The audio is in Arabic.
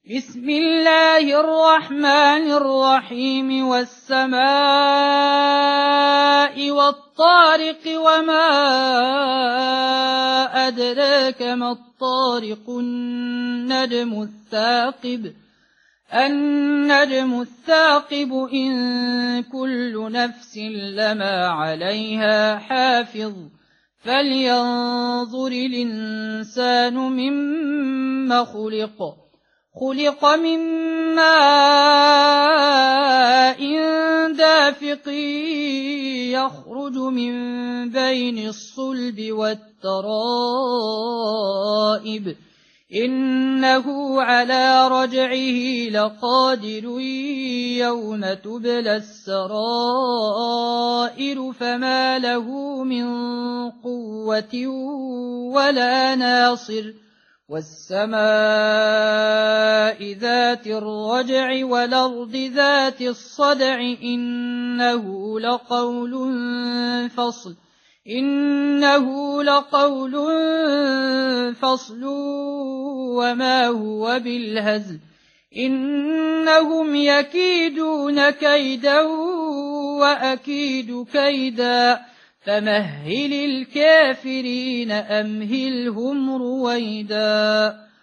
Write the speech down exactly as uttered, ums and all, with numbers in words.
بسم الله الرحمن الرحيم والسماء والطارق وما أدراك ما الطارق النجم الثاقب النجم الثاقب إن كل نفس لما عليها حافظ فلينظر الإنسان مما خلق خلق من ماء دافق يخرج من بين الصلب والترائب إنه على رجعه لقادر يوم تبلى السرائر فما له من قوة ولا ناصر والسماء ذات الرجع والأرض ذات الصدع إنه لقول فصل إنه لقول فصل وما هو بالهزل إنهم يكيدون كيدا وأكيد كيدا فمهل الكافرين أمهلهم رويدا